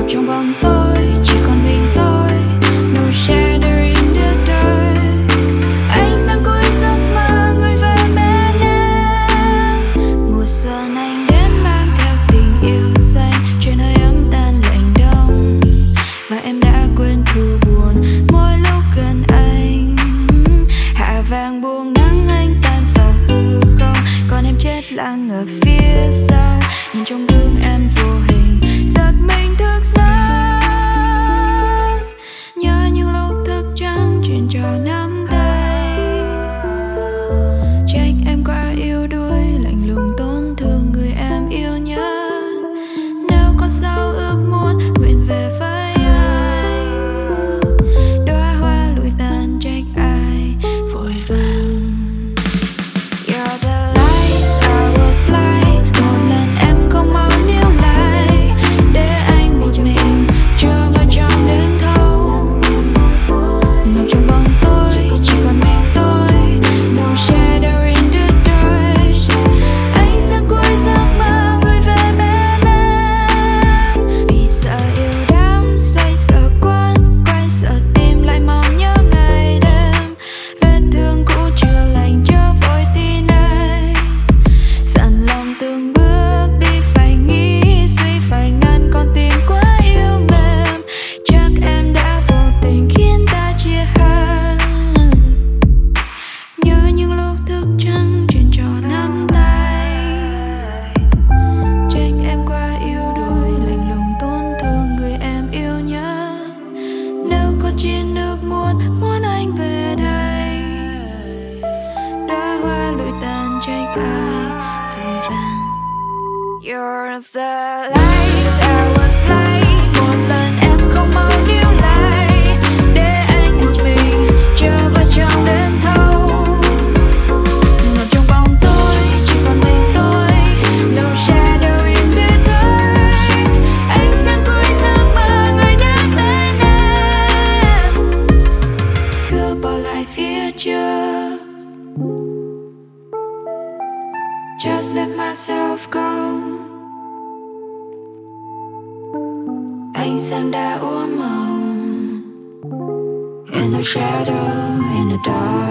trong bóng tối chỉ còn mình tôi. No shadow in the dark. Anh sang cuối giấc mơ người về bên em. Mùa xuân anh đến mang theo tình yêu xanh, chuyện hơi ấm tan lạnh đông. Và em đã quên thu buồn mỗi lúc gần anh. Hạ vàng buông nắng anh tan vào hư không, còn em chết lặng ở phía sau. Nhìn trong gương em vô hình, giật mình thức giấc. Nhớ những lúc thức trắng chuyện trò nắm tay. Trách em quá yếu đuối, lạnh lùng tổn thương người em yêu nhất. Nếu có sao ước muốn nguyện về với anh. Đóa hoa lụi tàn trách ai vội vàng. You're the light, I was blind. Một lần em không mau níu lại, để anh một mình trôi vào trong đêm thâu. Ngập trong bóng tối chỉ còn mình tôi. No shadow in the dark. Anh sang cuối giấc mơ người về bên em. Vì sợ yêu đắm say sợ quên, quay sợ tìm lại mong nhớ ngày đêm. Vết thương cũ chưa lành chưa vội tin ai. Dặn lòng từng bước đi phải nghĩ suy phải ngăn con tim quá yêu mềm. Chắc em đã vô tình khiến ta chia hai. Nhớ những lúc thức trắng chuyện trò nắm tay. Trách em quá yếu đuối, lạnh lùng tổn thương người em yêu nhất. Nếu có trên nước muốn anh về đây. Đóa hoa lụi tàn trách ai vội vàng. You're the light, I was blind. Một lần em không mau níu lại, để anh một mình trôi vào trong đêm thâu. Ngập trong bóng tối chỉ còn mình tôi. No shadow in the dark. Anh sang cuối giấc mơ người đến bên em. Cứ bỏ lại phía trước. Just let myself go. Ánh sáng đã úa màu. In the shadow, in the dark.